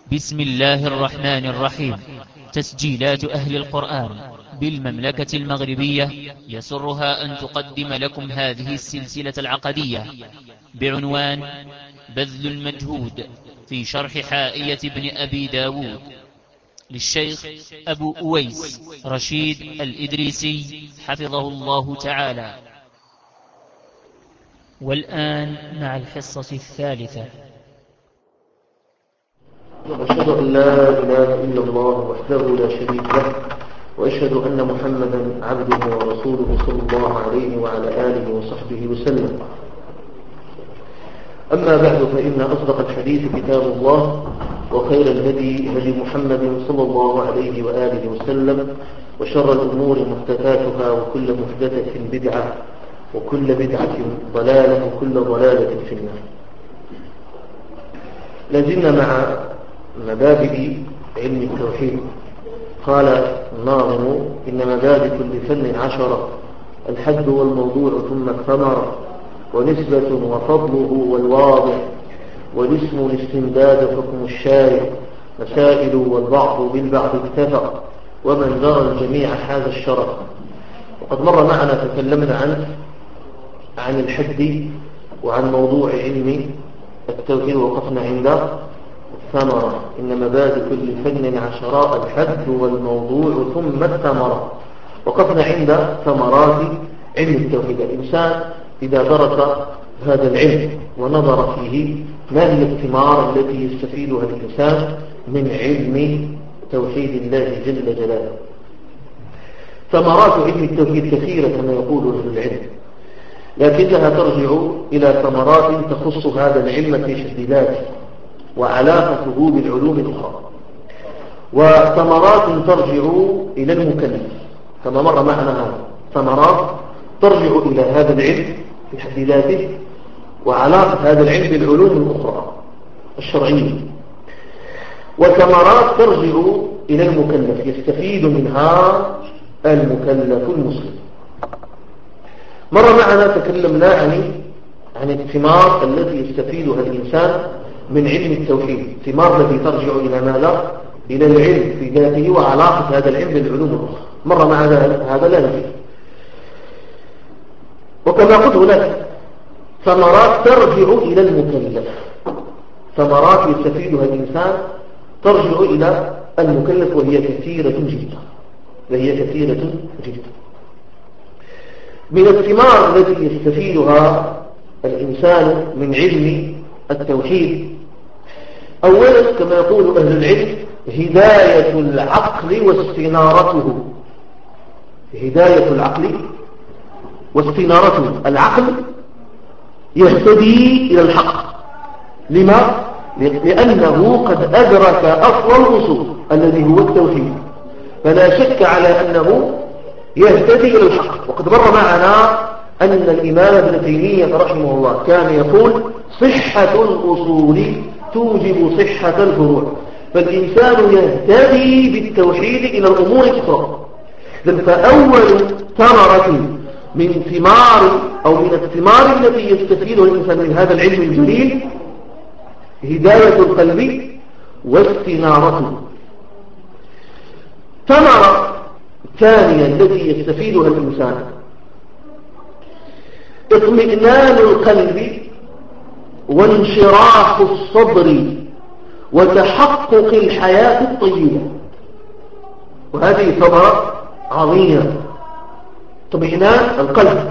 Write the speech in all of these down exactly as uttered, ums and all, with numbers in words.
بسم الله الرحمن الرحيم. تسجيلات أهل القرآن بالمملكة المغربية يسرها أن تقدم لكم هذه السلسلة العقدية بعنوان بذل المجهود في شرح حائية ابن أبي داود للشيخ أبو أويس رشيد الإدريسي حفظه الله تعالى. والآن مع الحصة الثالثة. وأشهد أن لا إله إلا الله وحده لا شريك له، وأشهد أن محمدا عبده ورسوله صلى الله عليه وعلى آله وصحبه وسلم. أما بعد، فإن أصدق الحديث كتاب الله، وخير الهدي هدي محمد صلى الله عليه وآله وسلم، وشر الأمور محدثاتها، وكل محدثة بدعة، وكل بدعة ضلالة، وكل ضلالة في النار. لازلنا مع مبادئ علم التوحيد. قال الناظم: إن مبادئ كل فن عشرة، الحد والموضوع ثم الثمرة، ونسبة وفضله والواضع، والاسم الاستمداد حكم الشارع، مسائل والبعض بالبعض اتفق، ومن ذرى الجميع حاز الشرف. وقد مر معنا تكلمنا عن عن الحد وعن موضوع علم التوحيد، وقفنا عند الثمرة. إن مبادئ كل فن عشراء، الحد والموضوع ثم الثمرة. وقفنا عند ثمرات علم التوحيد. الإنسان إذا درس هذا العلم ونظر فيه، ما هي الثمار التي يستفيدها الإنسان من علم توحيد الله جل جلاله؟ ثمرات علم التوحيد كثيرة كما يقول أهل العلم، لكنها ترجع إلى ثمرات تخص هذا العلم في تشديداته وعلاقته بالعلوم الأخرى، وثمرات ترجع إلى المكلف كما مر معنا. هذا ثمرات ترجع إلى هذا العلم في تحديداته وعلاقة هذا العلم بالعلوم الأخرى الشرعية، وثمرات ترجع إلى المكلف يستفيد منها المكلف المسلم. مر معنا تكلمنا عن عن الثمار التي يستفيدها الإنسان من علم التوحيد، ثمار التي ترجع إلى ماذا؟ إلى العلم في ذاته وعلاقة هذا العلم بالعلوم الأخرى. مر معنا هذا لا نفي. وكما قلت هناك ثمرات ترجع إلى المكلف، ثمرات يستفيدها الإنسان ترجع إلى المكلف، وهي كثيرة جدا وهي كثيرة جدا. من الثمار التي يستفيدها الإنسان من علم التوحيد، أولا كما يقول أهل العلم: هداية العقل واستنارته. هداية العقل واستنارته. العقل يهتدي إلى الحق. لما؟ لأنه قد أدرك أصل الأصول الذي هو التوحيد، فلا شك على أنه يهتدي إلى الحق. وقد مر معنا أن الإمام ابن تيمية رحمه الله كان يقول: صحة الأصول توجب صحة الفروع. فالإنسان يهتدي بالتوحيد إلى الأمور الأخرى. فأول ثمرة من ثمار أو من الثمار التي يستفيدها الإنسان من هذا العلم الجليل هداية القلب واستنارته. ثمرة ثانية التي يستفيدها الإنسان اطمئنان القلب وانشراح الصدر وتحقق الحياة الطيبة. وهذه ثمرة عظيمة: اطمئنان القلب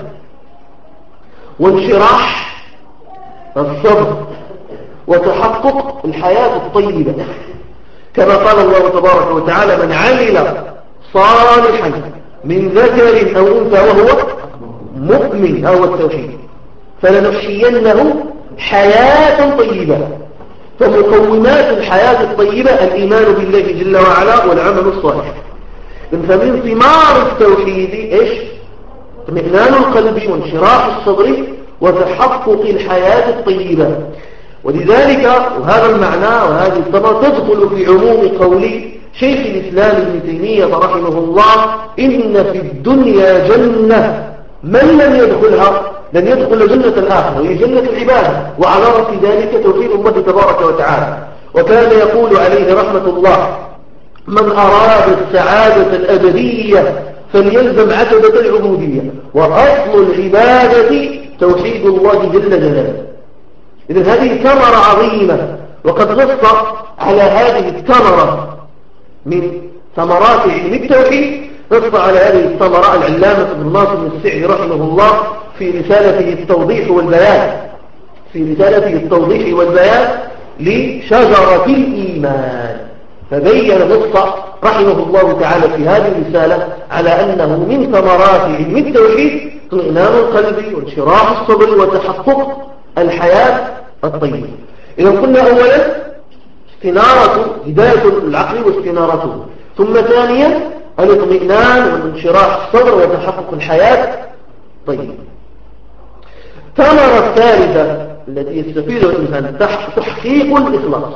وانشراح الصدر وتحقق الحياة الطيبة، كما قال الله تبارك وتعالى: من عمل صالحا من ذكر أو أنثى وهو مؤمن، أو التوحيد، فلنحيينه حياة طيبة. فمقومات الحياة الطيبة الإيمان بالله جل وعلا والعمل الصالح. فمن ثمار التوحيد إيش؟ اطمئنان القلب وانشراح الصدر وتحقق الحياة الطيبة. ولذلك وهذا المعنى وهذه الثمرة تدخل في عموم قول شيخ الإسلام ابن تيمية رحمه الله: إن في الدنيا جنة من لم يدخلها لن يدخل جنة الآخرة، وهي جنة العبادة، وعلى رأس ذلك توحيد الله تبارك وتعالى. وكان يقول عليه رحمة الله: من أراد السعادة الأبدية فليلزم عتبة العبودية، وأصل العبادة توحيد الله جل جلاله. إذن هذه ثمرة عظيمة، وقد نص على هذه الثمرة من ثمرات علم التوحيد، نص على هذه الثمرة العلامة ابن ناصر السعدي رحمه الله في رسالته التوضيح والبيان في رسالته التوضيح والبيان لشجرة الإيمان، فبين نص رحمه الله تعالى في هذه الرسالة على أنه من ثمرات علم التوحيد اطمئنان القلب وانشراح الصدر وتحقق الحياة الطيبة. إذا قلنا أولا استنارة هداية العقل واستنارته، ثم ثانيا الاطمئنان وانشراح الصدر وتحقق الحياة الطيبة. الثمرة الثالثة التي يستفيد الإنسان تحقيق الإخلاص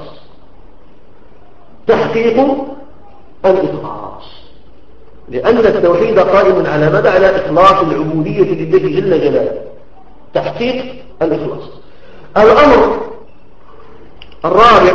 تحقيق الإخلاص لأن التوحيد قائم على مدى على إخلاص العبودية لله جل جلاله، تحقيق الإخلاص. الأمر الرابع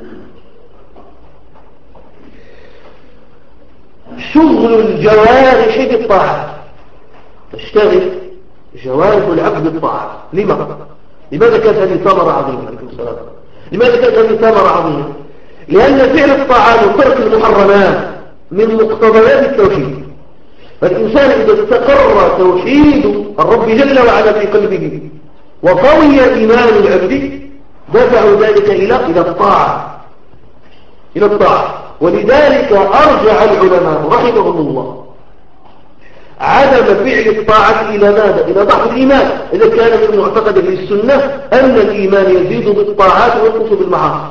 شغل الجوارح بالطاعة، تشتغل جوارح العبد بالطاعة. لما؟ لماذا كانت هذه ثمرة عظيمة؟ عليكم السلام. لماذا كانت هذه ثمرة عظيمة؟ لأن فعل الطاعات وترك المحرمات من مقتضيات التوحيد، فالإنسان إذا استقر توحيد الرب جل وعلا في قلبه وقوي إيمان العبد دفع ذلك إلى إلى الطاعة إلى الطاعة ولذلك أرجع العلماء رحمهم الله عدم فعل الطاعة إلى ماذا؟ إلى ضعف الإيمان. إذا كان من معتقد للسنة أن الإيمان يزيد بالطاعات وينقص بالمعاصي،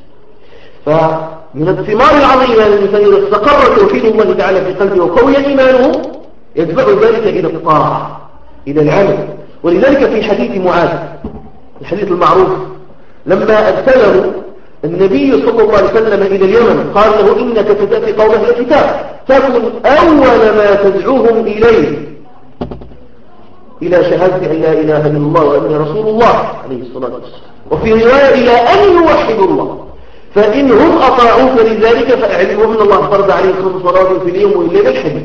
فمن الثمار العظيمة الإنسان إذا استقر توحيد الله تعالى في قلبه وقوي إيمانه يدفع ذلك إلى الطاعة إلى العمل. ولذلك في حديث معاذ الحديث المعروف لما أرسله النبي صلى الله عليه وسلم إلى اليمن قال له: إنك ستأتي قوم أهل الكتاب تكن أول ما تدعوهم إليه إلى شهادة أن لا إله إلا الله وأني رسول الله عليه الصلاة والسلام، وفي رواية إلى أن يوحدوا الله، فإن هم أطاعوك لذلك فأعلموا أن الله فرض عليهم خمس صلوات في اليوم والليلة الحديث.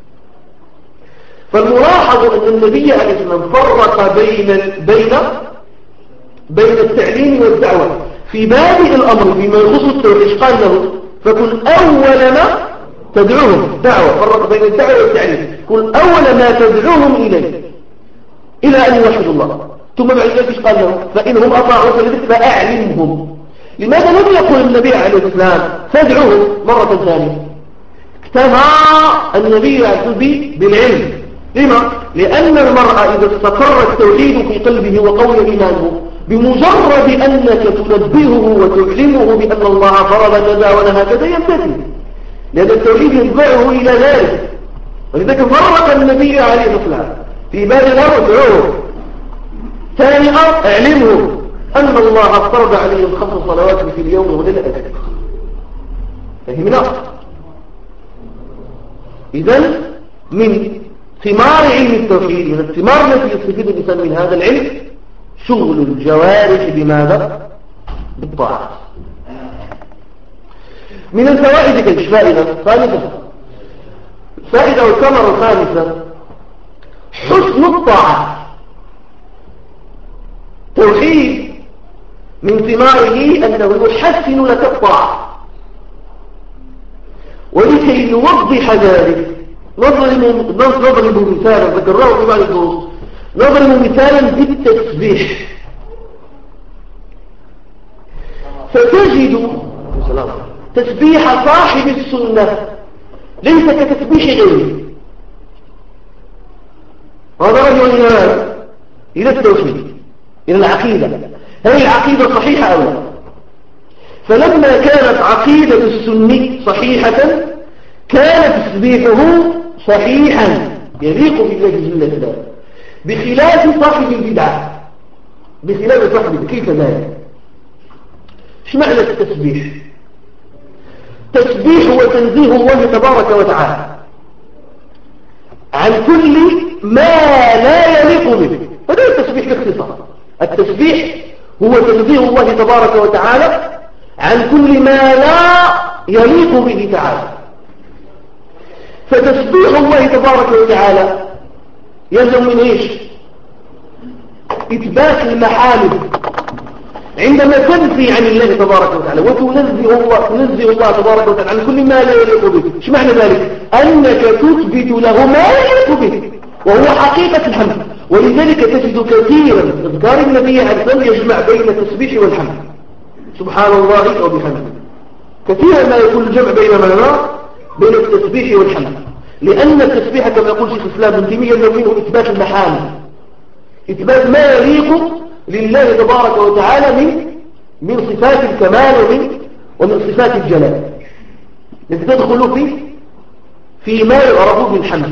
فالملاحظ أن النبي عليه الصلاة والسلام فرق بين بين بين التعليم والدعوة في بادئ الأمر فيما يخص التوحيد. قال له: فكن أول ما تدعوهم دعوة، فرق بين الدعوة والتعليم، كن أول ما تدعوهم إليه إلى أن يوحدوا الله. ثم بعد ذلك قال له: فإنهم أطاعوك لذلك فأعلمهم. لماذا لم يقل النبي عليه السلام فادعوهم مرة ثانية؟ اكتفى النبي عليه السلام بالعلم. لما؟ لأن المرأة إذا استقر التوحيد في قلبه وقوي إيمانه بمجرد أنك تنبهه وتعلمه بأن الله فرض كذا ونهى كذا يمتثل، لأن التوحيد يدفعه إلى ذلك. ولذلك فرق النبي عليه الصلاة والسلام في باب الأمر ادعوه، ثاني أمر اعلمه أن الله فرض عليهم خمس صلوات في اليوم وليلة أجل. فهمنا؟ إذن من ثمار علم التوحيد، من الثمار التي يستفيد الإنسان من هذا العلم شغل الجوارح بماذا؟ بالطاعة. من الفوائد كيف فائدة ثالثة، فائدة والثمرة الخامسة حسن الطاعة. توحيد من ثماره أنه يحسن لك الطاعة. ولكي نوضح ذلك نضرب نضرب مثالا ذكرناه في بعض الدروس، نضرب مثالا بالتسبيح. فتجد تسبيح صاحب السنة ليس كتسبيح غيره. هذا رجل إلى إلى التوحيد، إلى العقيدة، هل العقيدة صحيحة أو لا؟ فلما كانت عقيدة السني صحيحة كان تسبيحه صحيحا يليق بالله جل جلاله، بخلاف صاحب البدعة. بخلاف صاحب البدعة كيف ذلك؟ ايش معنى التسبيح؟ تسبيح هو تنزيه الله تبارك وتعالى عن كل ما لا يليق به، هذا التسبيح باختصار. التسبيح هو تنزيه الله تبارك وتعالى عن كل ما لا يليق به تعالى. فتسبيح الله تبارك وتعالى يلزم من إيش؟ إثبات المحامد. عندما تنفي عن الله تبارك وتعالى وتنزه الله, تنزه الله تبارك وتعالى عن كل ما لا يليق به، ايش معنى ذلك؟ أنك تثبت له ما يليق به وهو حقيقة الحمد. ولذلك تجد كثيرا اذكار النبي عليه الصلاة والسلام يجمع بين التسبيح والحمد، سبحان الله وبحمده. كثيرا ما يكون الجمع بين ماذا؟ بين التسبيح والحمد، لأن التسبيح كما يقول شيخ الإسلام ابن تيمية منه إثبات المحامد، إثبات ما يليق لله تبارك وتعالى من من صفات الكمال ومن ومن صفات الجلال التي تدخل في فيما يعرف بالحمد،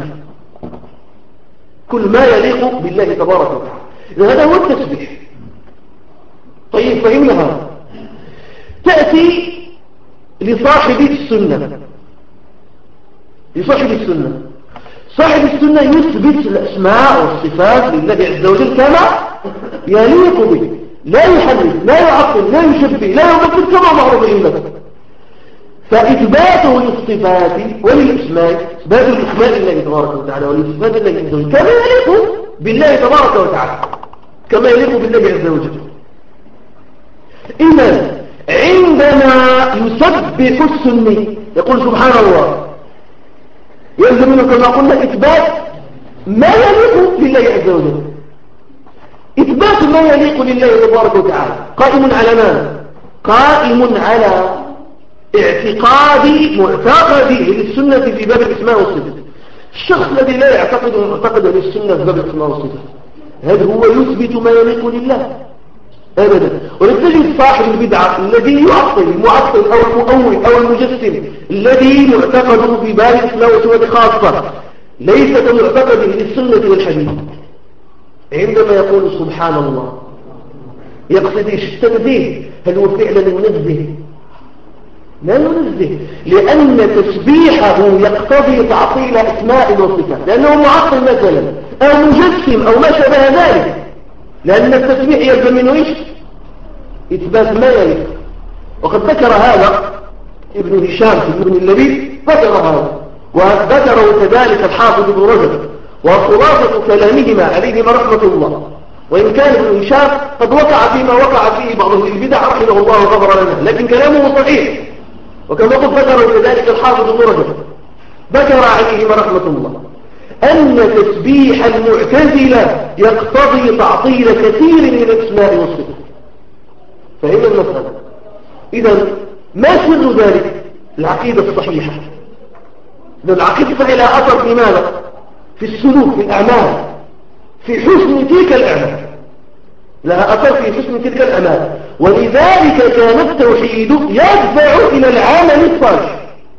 كل ما يليق بالله تبارك وتعالى. هذا هو التسبيح. طيب فهمنا. تأتي لصاحب السنة لصاحب السنة صاحب السنة يثبت الأسماء والصفات لله عز وجل كما يليق به، لا يحرف لا يعطل لا يشبه لا يبدل كما معروف عندك. فإثباته للصفات وللأسماء، إثبات الأسماء لله تبارك وتعالى ولصفات الله عز وجل كما يليق بالله تبارك وتعالى، كما يليق بالله عز وجل. إذن عندما يسبح السني يقول سبحان الله، يلزم منه كما قلنا إثبات ما يليق لله عز وجل. إثبات ما يليق لله تبارك وتعالى قائم على ماذا؟ قائم على اعتقاد معتقد للسنة في باب الاسماء والصفات. الشخص الذي لا يعتقد معتقد للسنة في باب الاسماء والصفات هل هو يثبت ما يليق لله؟ أبدا. ولتجد صاحب البدعة الذي يعطل المعطل أو المؤول أو المجسم الذي معتقده في باب الاسماء والصفات خاصة ليس كمعتقده للسنة والحديث، عندما يقول سبحان الله يقصد التنزيه، هل هو فعلا ينزه؟ لا ينزه، لأن تسبيحه يقتضي تعطيل أسماء وصفات، لأنه معطل مثلا أو مجسم أو ما شابه ذلك، لأن التسبيح يلزم منه إيش؟ إثبات ما يليق. وقد ذكر هذا ابن هشام في ابن اللبيب، ذكر هذا وذكره كذلك الحافظ ابن رجب، وخلاصة كلامهما عليهما رحمة الله. وإن كان ابن هشام قد وقع فيما وقع فيه بعض البدع رحمه الله وغفر لنا، لكن كلامه صحيح. وكما قلت ذكره كذلك الحافظ ابن رجب، ذكر عليهما رحمة الله أن تسبيح المعتزلة يقتضي تعطيل كثير من الأسماء والصفات. فهي المسألة. إذن ما سر ذلك؟ العقيدة الصحيحة. إذن العقيدة الصحيحة لها أثر في ماذا؟ في السلوك، في الأعمال، في حسن تلك الأعمال، لها أثر في حسن تلك الأعمال. ولذلك كان التوحيد يدفع إلى العمل الصالح،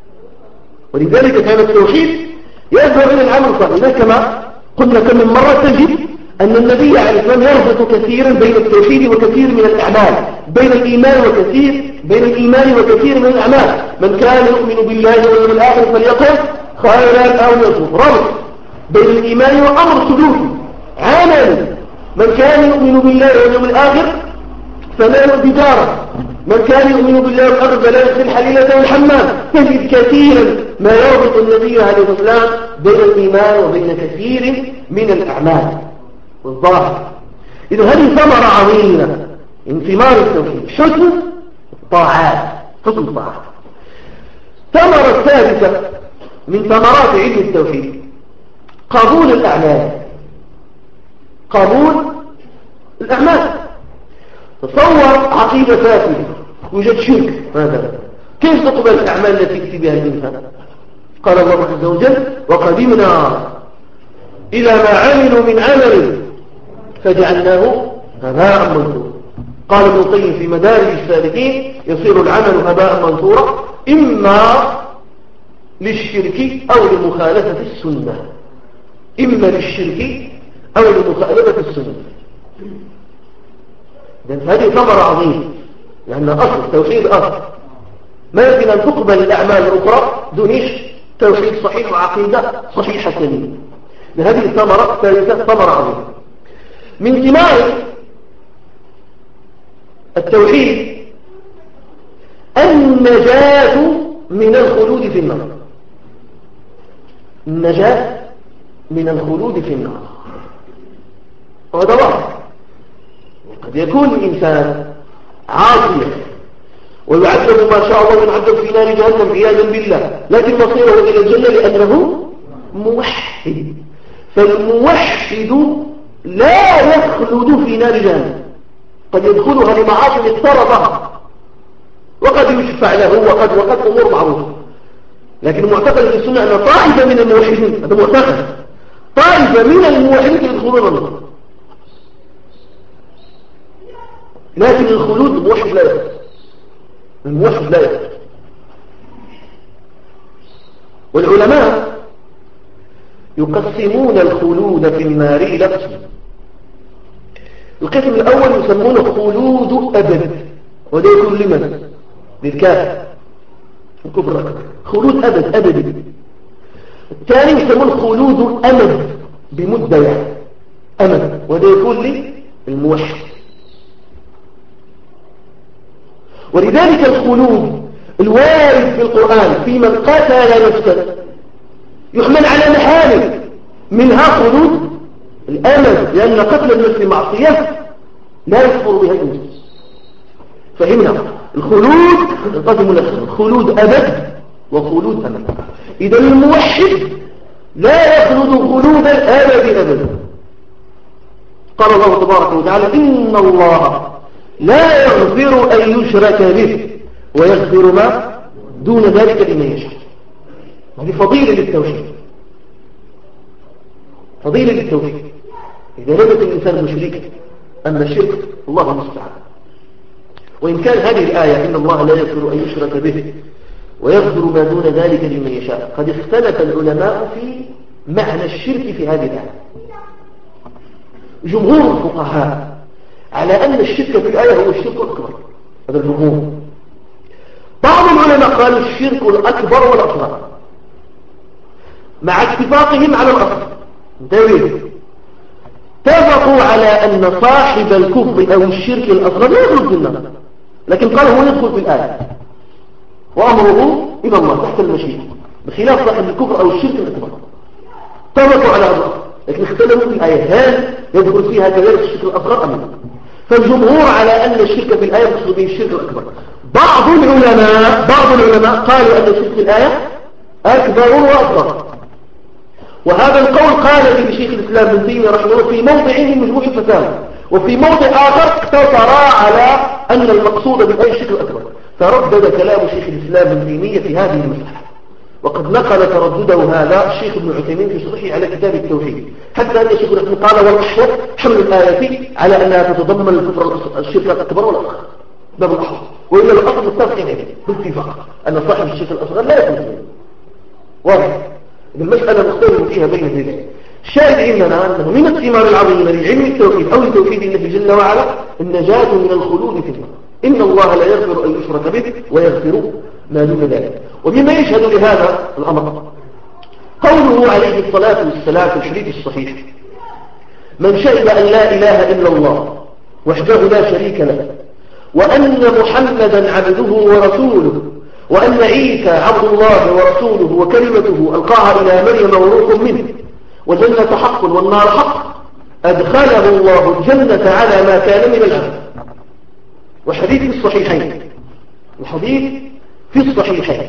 ولذلك كان التوحيد يدفع إلى العمل الصالح. لذلك كما قلنا كم من مرة تجد أن النبي عليه السلام يربط كثيرا بين التوحيد وكثير من الأعمال، بين الإيمان وكثير بين الإيمان وكثير من الأعمال. من كان يؤمن بالله واليوم الآخر فليقل خيرا أو ليصمت. ربط بين الإيمان وأمر سلوكي عمل. من كان يؤمن بالله واليوم الآخر فلا يؤذي جاره، من كان يؤمن بالله والآخر فلا يدخل حليلته الحمام. تجد كثيرا ما يربط النبي عليه السلام بين الإيمان وبين كثير من الأعمال والظاهر. إذا هذه ثمرة عظيمة من ثمار التوحيد، حسن الطاعات، حسن الطاعات. ثمرة الثالثة من ثمرات علم التوحيد قبول الأعمال. قبول الأعمال. تصور عقيدة فاسدة وجد شرك مثلا، كيف تقبل الأعمال التي يأتي بها الإنسان؟ قال الله عز وجل وقدمنا إلى ما عملوا من عمل فجعلناه هباء منثورا. قال ابن القيم في مدارج السالكين يصير العمل هباء منثورا إما للشرك أو لمخالفة السنة، إما للشرك أو لمخالفة السنة. هذه ثمرة عظيمة، لأن أصل التوحيد أصل ما يمكن أن تقبل الأعمال الأخرى دونيش توحيد صحيح وعقيدة صحيحة سليمة. هذه الثمرة الثالثة ثمرة عظيمة. من ثمار التوحيد النجاة من الخلود في النار. النجاة من الخلود في النار، وهذا واحد. قد يكون الإنسان عاصيا ويعذب ما شاء الله ويعذب في نار جهنم عياذا بالله، لكن مصيره إلى الجنة لأنه موحد. فالموحد لا يخلد في نار جهنم، قد يدخلها لمعاصي اضطربها وقد يشفع له وقد وقد أمور معروفة. لكن معتقد في السنة أن طائفة من الموحدين، هذا معتقد، طائفة من الموحدين يدخلون النار، لكن الخلود الموحد لا يخلد، الموحد لا يخلد. والعلماء يقسمون الخلود في النار إلى قسمين. القسم الأول يسمونه خلود أبد، وده يكون لمن؟ للكافر الكبرى، خلود أبد أبدي. الثاني يسمونه خلود أمد بمدة يعني أمد، وده يكون للموحد. ولذلك الخلود الوارد في القرآن في من قتل نفسا يحمل على محامل، منها خلود الأمد، لأن قتل النفس معصية لا يكفر بها الإنسان. فهمنا الخلود القسم الأخير، خلود أبد وخلود أمد. إذا الموحد لا يخلد خلود الأبد أبدا. قال الله تبارك وتعالى إن الله لا يغفر أن يشرك به ويغفر ما دون ذلك لمن يشاء. هذه فضيلة للتوحيد، فضيلة للتوحيد. إذا نبت الإنسان مشركا أما الشرك الله المستعان. وإن كان هذه الآية إن الله لا يغفر أن يشرك به ويغفر ما دون ذلك لمن يشاء، قد اختلف العلماء في معنى الشرك في هذه الآية. جمهور الفقهاء على أن الشرك في الآية هو الشرك الأكبر، هذا الجمهور. بعض العلماء قالوا الشرك الأكبر والأصغر، مع اتفاقهم على الأصل. انتبهوا، اتفقوا على أن صاحب الكفر أو الشرك الأصغر لا يدخل في النار، لكن قال هو يدخل في الآية وأمره إلى الله تحت المشيئة، بخلاف صاحب الكفر أو الشرك الأكبر. اتفقوا على هذا، لكن اختلفوا في الآية هل يدخل فيها كذلك الشرك الأصغر أم لا. فالجمهور على أن الشرك في الآية يقصد به الشرك الأكبر. بعض العلماء بعض العلماء قالوا أن الشرك في الآية أكبر وأصغر، وهذا القول قال به شيخ الإسلام ابن تيمية رحمه الله في موضع من مجموع الفتاوى، وفي موضع آخر اقتصر على أن المقصود بالآية الشرك الأكبر، فردد كلام شيخ الإسلام ابن تيمية في هذه المسألة. وقد نقل تردده هذا الشيخ ابن عثيمين في شرحه على كتاب التوحيد، حتى أن الشيخ ابن قال والأحوط حمل الآية على أنها تتضمن الكفر الشرك الأكبر والأصغر، ده بالأحوط. وإلا الأصل متفقين عليه بالاتفاق أن صاحب الشرك الأصغر لا يكون فيه. واضح؟ المسألة مختلف فيها بين الرجال. الشاهد عندنا أنه من الثمار العظيمة لعلم التوحيد أو لتوحيد الله جل وعلا النجاة من الخلود في النار. إن الله لا يغفر أن يشرك به ويغفر ما دون ذلك. ومما يشهد لهذا الأمر قوله عليه الصلاة والسلام في الحديث الصحيح: من شهد أن لا إله إلا الله وحده لا شريك له وأن محمدا عبده ورسوله وأن عيسى عبد الله ورسوله وكلمته ألقاها إلى مريم وروح منه وجنة حق والنار حق أدخله الله الجنة على ما كان من العمل. وحديث في الصحيحين، الحديث في الصحيحين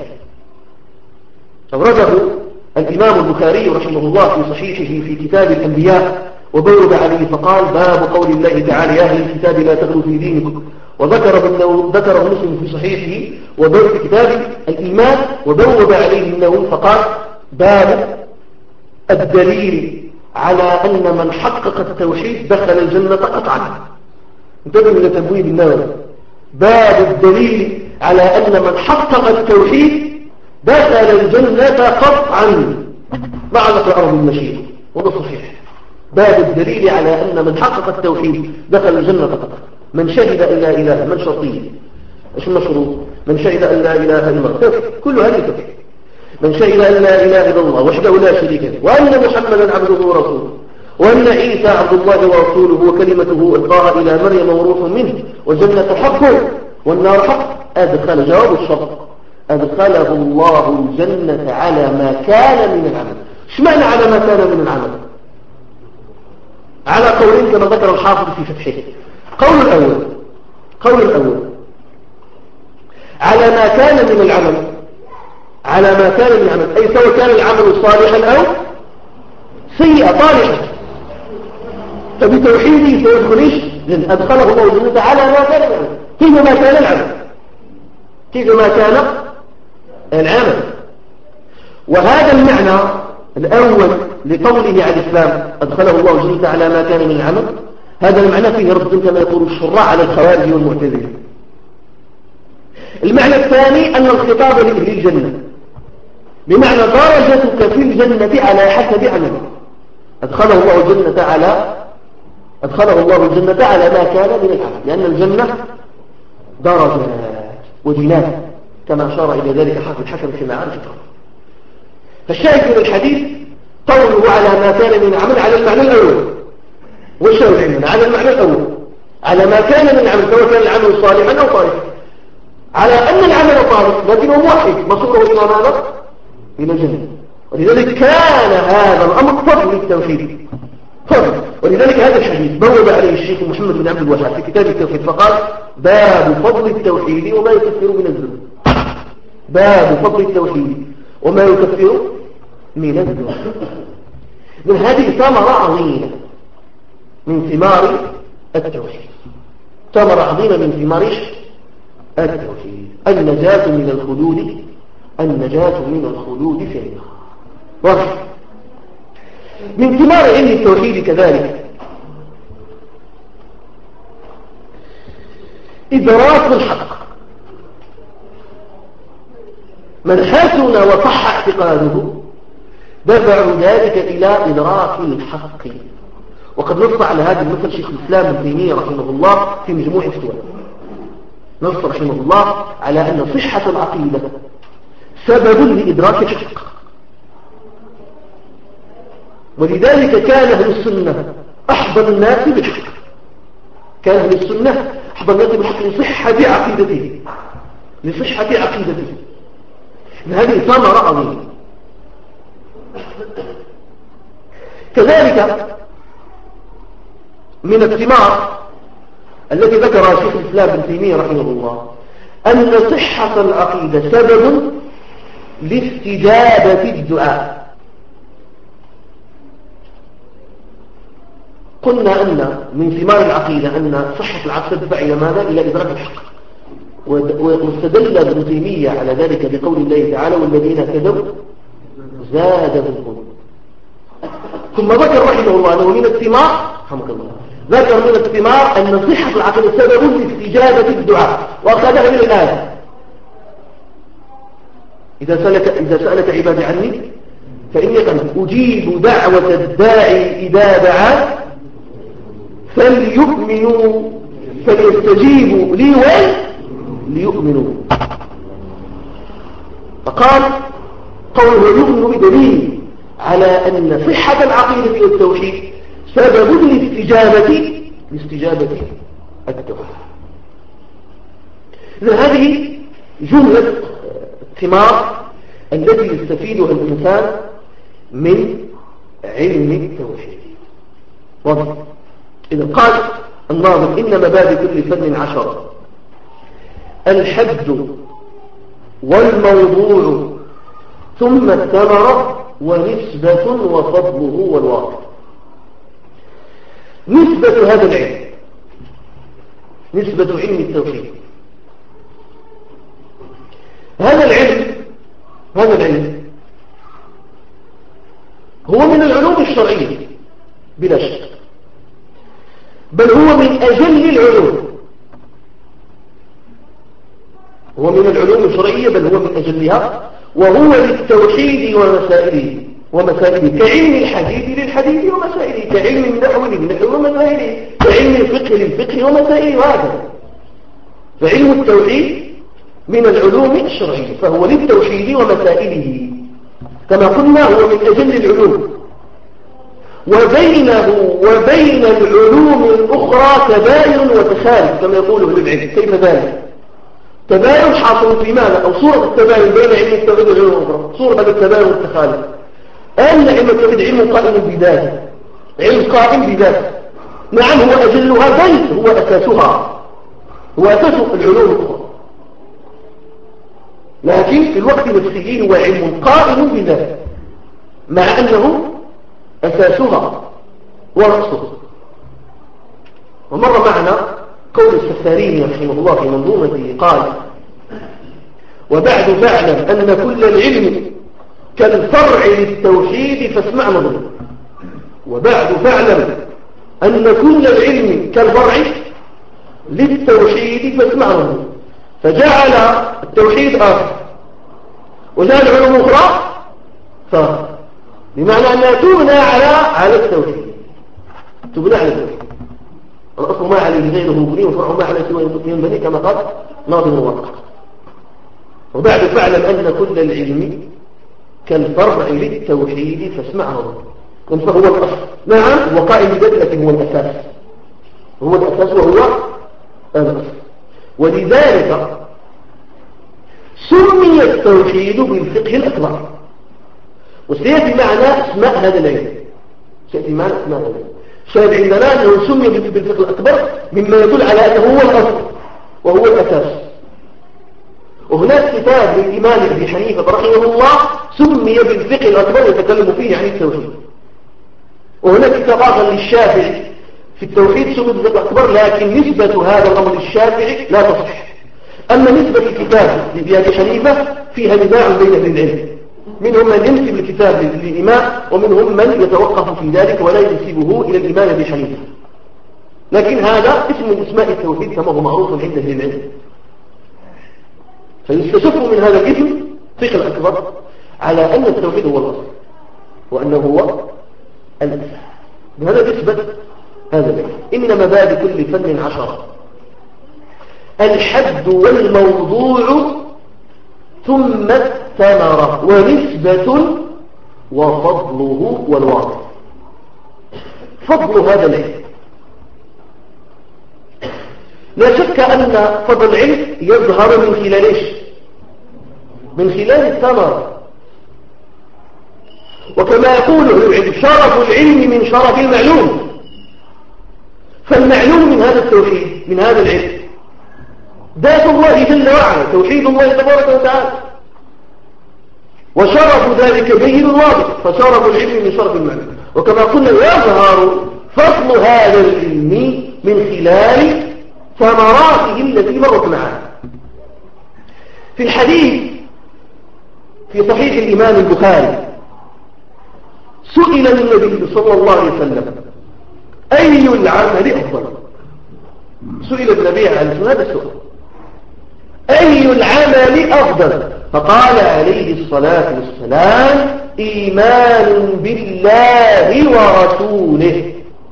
أورده الإمام البخاري رحمه الله في صحيحه في كتاب الأنبياء وبوب عليه فقال: باب قول الله تعالى: يا أهل الكتاب لا تغلوا في دينكم. وذكر ذكر مسلم في صحيحه وبوب في كتاب الإيمان وبوب عليه النووي فقال: باب الدليل على أن من حقق التوحيد دخل الجنة قطعا. انتبهوا إلى تبويب النووي: باب الدليل على أن من حقق التوحيد دخل الجنة قطعا مع الأقرار بالمشيئة. وده صحيح، باب الدليل على أن من حقق التوحيد دخل الجنة قطعا. من شهد أن لا إله، من شرطيه ايش المشروط؟ من شهد أن لا إله إلا الله، كل هذه توحيد. من شهد أن لا إله إلا الله وحده لا شريك له وأن محمدا عبده ورسوله وأن عيسى عبد الله ورسوله وكلمته ألقاها إلى مريم وروح منه والجنة حق والنار حق أدخل جواب الشرط أدخله الله الجنة على ما كان من العمل. ايش معنى على ما كان من العمل؟ على قولين كما ذكر الحافظ في فتحه. قول الأول قول الأول على ما كان من العمل، على ما كان من العمل أي سواء كان العمل صالحا أو سيئا طالحا، فبتوحيده سيدخل ايش؟ لأن أدخله الله الجنة على ما كان من العمل. كيف ما كان العمل؟ كيف ما كان العمل؟ وهذا المعنى الأول لقوله على الإسلام أدخله الله الجنة على ما كان من العمل، هذا المعنى فيه رد كما يقول الشراع على الخوارج والمعتزلة. المعنى الثاني أن الخطاب لأهل الجنة بمعنى درجتك في الجنة على حسب عملك. أدخله الله الجنة على أدخله الله الجنة على ما كان من العمل، لأن الجنة درجات وجنات كما أشار إلى ذلك حافظ الحكم في معارف القرآن. فالشاهد من الحديث قوله على ما كان من العمل على المعنى الأول، والشاهد عندنا على المعنى الأول على ما كان من العمل سواء كان العمل صالحا أو طالحا، على أن العمل صالح لكنه موحد مصيره إلى ماذا؟ إلى الجنة. ولذلك كان هذا الأمر فضل التوحيد فضل. ولذلك هذا الحديث بوب عليه الشيخ محمد بن عبد الوهاب في كتاب التوحيد فقال باب فضل التوحيد وما يكفر من الذنوب. باب فضل التوحيد وما يكفر من الذنوب. من هذه ثمرة عظيمة من ثمار التوحيد، ثمرة عظيمة من ثمار التوحيد، النجاة من الخلود النجاة من الخلود في النار. واضح؟ من ثمار علم التوحيد كذلك إدراك الحق. من حسن وصح اعتقاده دفع ذلك إلى إدراك الحق. وقد نص على هذا المثل شيخ الإسلام ابن تيمية رحمه الله في مجموع فتاواه. نص رحمه الله على أن صحة العقيدة سبب لإدراك الحق، ولذلك كان أهل السنة أحضر الناس بالحق. كان أهل السنة أحضر الناس بالحق لصحة عقيدته لصحة عقيدته. هذه ثمرة عظيمة. كذلك من الثمار التي ذكرها شيخ الإسلام ابن تيمية رحمه الله أن صحة العقيدة سبب لاستجابة الدعاء. قلنا أن من ثمار العقيدة أن صحة العقيدة تدفع إلى ماذا؟ إلى إدراك الحق. واستدل ابن تيمية على ذلك بقول الله تعالى والذين اهتدوا زادهم هدى. ثم ذكر رحمه الله أنه من الثمار رحمك الله ذكر من الثمار أن صحة العقيدة سبب لاستجابة الدعاء، وأخذها من الآية إذا سألك, إذا سألك عبادي عني فإني قد أجيب دعوة الداعي إذا دعان فليؤمنوا فليستجيبوا لي وليؤمنوا. فقال قوله يؤمنوا بدليل على أن صحة العقيدة والتوحيد سبب لاستجابة لاستجابة الدعاء. هذه جملة ثمار التي يستفيدها الإنسان من علم التوحيد. واضح؟ إذا قال الناظم إن مبادئ كل فن عشرة: الحد والموضوع ثم الثمرة ونسبة وفضله والواقع. نسبة هذا العلم، نسبة علم التوحيد، هذا العلم هذا العلم هو من العلوم الشرعية بلا شك، بل هو من أجل العلوم، هو من العلوم الشرعية بل هو من أجلها، وهو للتوحيد ومسائله ومسائله كعلم الحديث للحديث ومسائله، كعلم النحو للنحو ومسائله، كعلم الفقه للفقه ومسائله، وهكذا. فعلم التوحيد من العلوم الشرعية، فهو للتوحيد ومسائله كما قلنا هو من أجل العلوم، وبينه وبين العلوم الأخرى تباين وتخالف كما يقول ابن العلم. كيف ذلك؟ تباين حاصل في ماذا؟ أو صورة التباين بين علم التوحيد والعلوم الأخرى، صورة هذا التباين والتخالف. أن علم التوحيد علم قائم بذاته، علم قائم بذاته، نعم هو أجلها بل هو أساسها، هو أساس العلوم الأخرى، لكن في الوقت نفسه هو علم قائم بذاته مع أنه أساسها ورأسها. ومر معنا قول السفاريني رحمه الله في منظومته قال: وبعد فاعلم أن كل العلم كالفرع للتوحيد فاسمع نظري. وبعد فاعلم أن كل العلم كالفرع للتوحيد فاسمع نظري، فجعل التوحيد آخر وجعل العلوم أخرى ثالث، بمعنى أنها تبنى على على التوحيد، تبنى على التوحيد. الأصل ما عليه غيره بني، وفرع ما على سوى ينبني، كما قال ناظم الواقع. وبعد فاعلم أن كل العلم كالفرع للتوحيد فاسمع نظري، فهو الأصل، نعم هو قائم بذاته لكن هو الأساس، هو الأساس وهو الأصل. ولذلك سمي التوحيد بالفقه الأكبر، وسيأتي معنا اسماء هذا العلم، سيأتي معنا اسماء هذا العلم. شاهد عندنا أنه سمي بالفقه الأكبر مما يدل على أنه هو الأصل وهو الأساس. وهناك كتاب للإمام أبي حنيفة رحمه الله سمي بالفقه الأكبر يتكلم فيه عن التوحيد. وهناك كتاب آخر للشافعي في التوحيد سمي بالفقه الأكبر، لكن نسبة هذا الأمر للشافعي لا تصح. أما نسبة الكتاب لأبي حنيفة فيها نزاع بين أهل العلم، منهم من ينسب الكتاب للإمام ومنهم من يتوقف في ذلك ولا ينسبه إلى الإمام أبي حنيفة، لكن هذا اسم من اسماء التوحيد كما هو معروف عند أهل العلم. فيستشف من هذا الاسم فقه الأكبر على أن التوحيد هو الأصل وأنه هو الأساس. بهذا نسبة هذا العلم. إن مبادئ كل فن عشرة: الحد والموضوع ثم الثمرة ونسبة وفضله والواقع. فضل هذا العلم، لا شك أن فضل العلم يظهر من خلال إيش؟ من خلال الثمرة. وكما يقول العلم شرف العلم من شرف المعلوم، فالمعلوم من هذا التوحيد من هذا العلم ذات الله جل وعلا، توحيد الله تبارك وتعالى، وشرف ذلك بين واضح، فشرف العلم من شرف المعلوم. وكما قلنا يظهر فضل هذا العلم من خلال ثمراته التي مرت معنا. في الحديث في صحيح الإمام البخاري سئل النبي صلى الله عليه وسلم: أي العمل أفضل؟ سئل النبي عليه هذا السؤال: أي العمل أفضل؟ فقال عليه الصلاة والسلام: إيمان بالله ورسوله.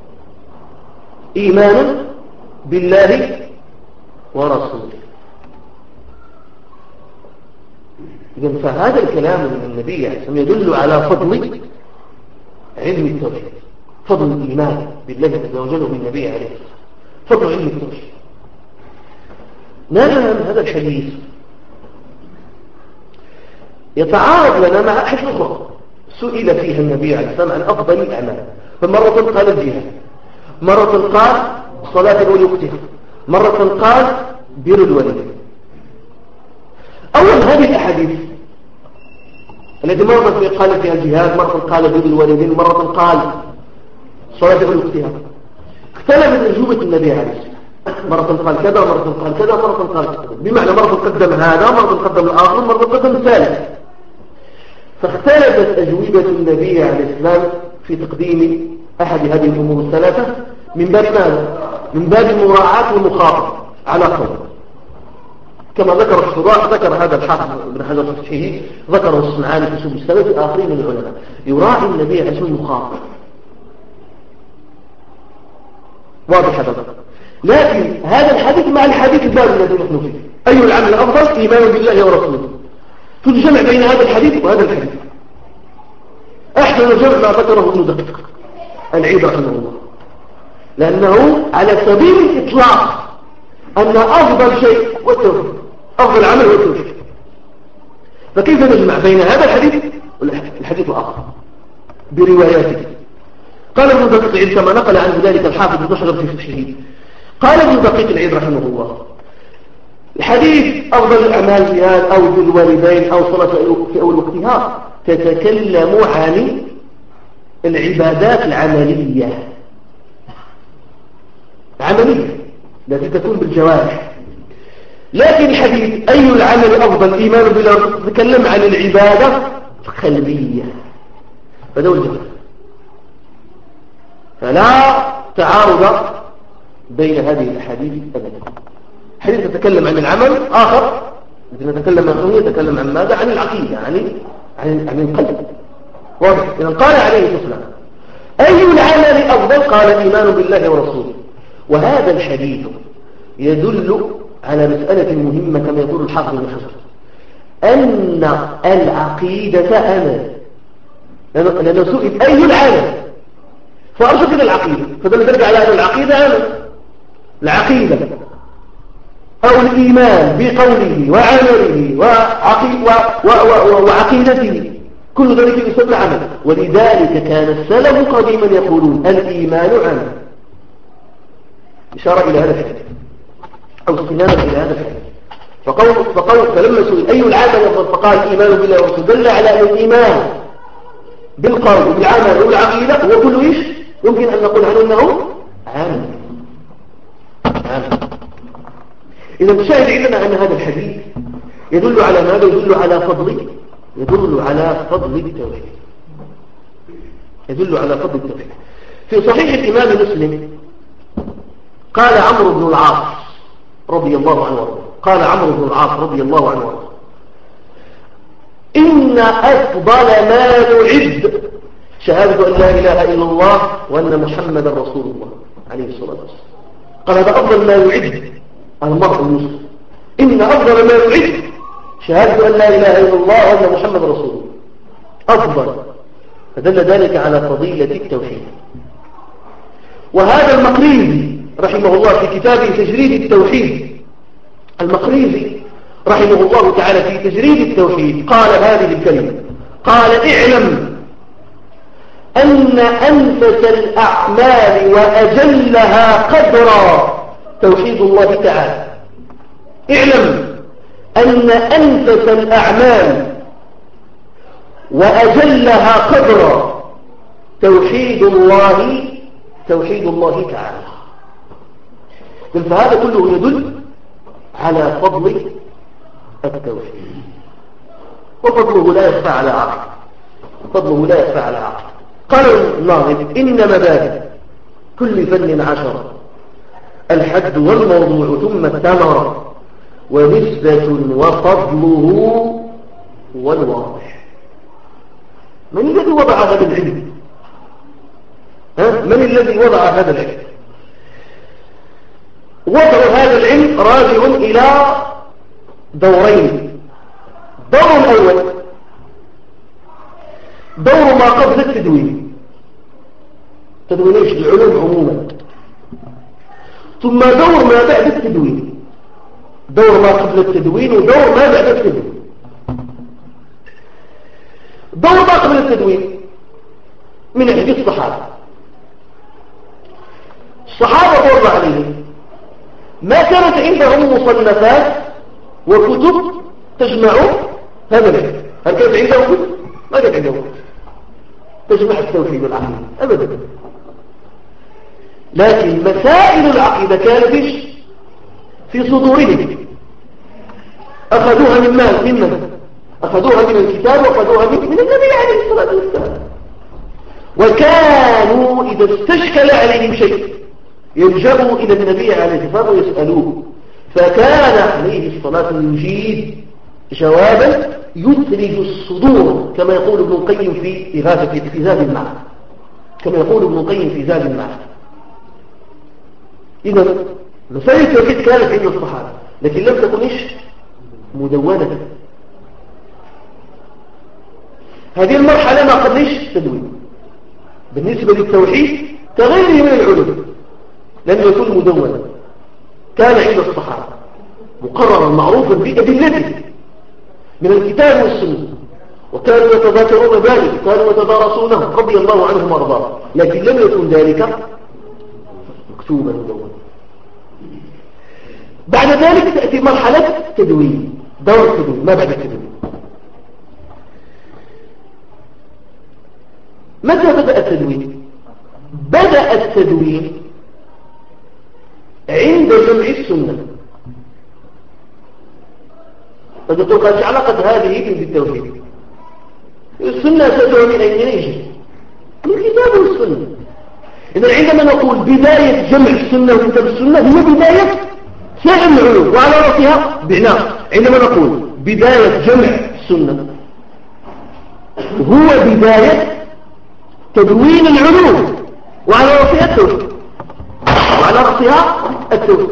إيمان بالله ورسوله. إذن فهذا الكلام من النبي عليه الصلاة والسلام يدل على فضل علم التوحيد، فضل الإيمان بالله عز وجل بالنبي عليه الصلاة والسلام، فضل علم التوحيد. نعم هذا الحديث يتعارض لنا مع أحد أخرى سئل فيها النبي عليه الصلاة والسلام عن أفضل الأعمال، فمرة قال الجهاد، مرة قال صلاة ولوقتها، مرة قال بر الوالدين. أول هذه الأحاديث التي مرة قال فيها الجهاد، مرة قال بر الوالدين، مرة قال صلاة ولوقتها، اختلفت أجوبة النبي عليه الصلاة والسلام، مرة قال كذا، مرة قال كذا، مرة قال كذا، بمعنى مرة قدم هذا، مرة قدم الآخر، مرة قدم الثالث. فاختلفت أجوبة النبي عليه السلام في تقديم أحد هذه الأمور الثلاثة من باب ماذا؟ من باب المراعاة والمخاطرة على قول، كما ذكر الشراح، ذكر هذا الحافظ ابن حجر في فتحه، ذكره الصنعاني في سبل السلام في آخرين من العلماء، يراعي النبي عليه السلام المخاطرة. واضح هذا، لكن هذا الحديث مع الحديث الباب الذي نحن فيه، أي العمل أفضل؟ إيمان بالله ورسوله. تجمع بين هذا الحديث وهذا الحديث. أحسن الجمع ما ذكره ابن دقيق العيد رحمه الله، لأنه على سبيل الإطلاق أن أفضل شيء والتوحيد، أفضل عمل هو التوحيد. فكيف نجمع بين هذا الحديث والحديث الآخر برواياته؟ قال ابن دقيق العيد كما نقل عنه ذلك الحافظ ابن حجر في فتحه، قال ابن دقيق العيد رحمه الله: الحديث أفضل الأعمال جهاد أو ذو الوالدين أو صلاة في أول وقتها تتكلم عن العبادات العملية عملية التي تكون بالجوارح. لكن الحديث أي العمل أفضل إيمان بالله تتكلم عن العبادة القلبية. فده الجواب. فلا تعارض بين هذه الأحاديث أبدا. حديث يتكلم عن العمل، آخر نتكلم عن القلب يتكلم عن ماذا؟ عن العقيدة، عن عن عن القلب. واضح؟ إذا قال عليه السلام أي العمل أفضل؟ قال الإيمان بالله ورسوله. وهذا الحديث يدل على مسألة مهمة كما يقول الحافظ ابن حجر، أن العقيدة أمل. لأنه سئل أي العمل فأرشد إلى العقيدة، فدل ذلك على أن العقيدة أمل. العقيدة أو الإيمان بقوله وعمله وعقيدته كل ذلك يسمى عمل. ولذلك كان السلف قديما يقولون الإيمان عمل، إشارة إلى هذا الحديث أو استنادا إلى هذا الحديث. فقول فقول فلما سئل أي العمل أفضل فقال الإيمان بالله ورسوله، دل على أن الإيمان بالقول وبالعمل والعقيدة هو كل إيش يمكن أن نقول عنه أنه عمل. عمل. إذا الشاهد عندنا أن هذا الحديث يدل على ماذا؟ يدل على فضل يدل على فضل التوحيد. يدل على فضل التوحيد. في صحيح الإمام مسلم قال عمرو بن العاص رضي الله عنه وارضاه، قال عمرو بن العاص رضي الله عنه وارضاه: إن أفضل ما نعد شهادة أن لا إله إلا الله وأن محمدا رسول الله عليه الصلاة والسلام. قال هذا أفضل ما يعد المرء المسلم. إن أفضل ما يعد شهادة أن لا إله إلا الله وأن محمدا رسول الله، أفضل. فدل ذلك على فضيلة التوحيد. وهذا المقريزي رحمه الله في كتابه تجريد التوحيد، المقريزي رحمه الله تعالى في تجريد التوحيد قال هذه الكلمة، قال: اعلم أن أنفس الأعمال وأجلها قدرا توحيد الله تعالى. اعلم أن أنفس الأعمال وأجلها قدرا توحيد الله توحيد الله تعالى. فهذا كله يدل على فضل التوحيد، وفضله لا يخفى على عقل، فضله لا يخفى على عقل. قال الناظم: إن مبادئ كل فن عشرة، الحد والموضوع ثم الثمرة، ونسبة وفضله والواضح. من الذي وضع هذا العلم؟ ها؟ من الذي وضع هذا العلم؟ وضع هذا العلم راجع إلى دورين. الدور الأول دور ما قبل التدوين، تدوين ايش؟ العلوم عموما. ثم دور ما بعد التدوين، دور ما قبل التدوين ودور ما بعد التدوين. دور ما قبل التدوين من عهد الصحابة. الصحابة رضي الله عليهم ما كانت عندهم مصنفات وكتب تجمع هذا العلم. هل كانت عندهم كتب؟ ما كانت عندهم كتب تجمع التوحيد والعقيدة أبدا. لكن مسائل العقيدة كانت في صدورهم، أخذوها من مال ممن أخذوها من الكتاب وأخذوها من, من النبي عليه الصلاة والسلام. وكانوا إذا استشكل عليهم شيء يلجأوا إلى النبي عليه الصلاة والسلام ويسألوه، فكان عليه الصلاة والسلام يجيب جوابا يثلج الصدور كما يقول ابن القيم في إغاثة في زاد المعنى، كما يقول ابن القيم في زاد المعنى. إذا مسائل التوحيد كانت عند الصحابة لكن لم تكن إيش مدونة. هذه المرحلة ما قبل إيش تدوين بالنسبة للتوحيد كغيره من العلوم لم يكن مدونة، كان عند الصحابة مقررا معروفا بأدلته من الكتاب والسنة، وكانوا يتذاكرون ذلك وكانوا يتدارسونه رضي الله عنهم وارضاهم، لكن لم يكن ذلك مكتوبا مدونا. بعد ذلك تأتي مرحلة تدوين، دور التدوين ما بعد التدوين. متى بدأ التدوين؟ بدأ التدوين عند جمع السنة. فقلت لك ايش علاقة هذه بالتوحيد؟ السنة تدعو من أين يجي؟ من الكتاب والسنة. إذا عندما نقول بداية جمع السنة وكتاب السنة هي بداية سائر العلوم، وعلى رأسها بعناء. عندما نقول بداية جمع السنة هو بداية تدوين العلوم، وعلى رأسها التوحيد، وعلى رأسها التوحيد.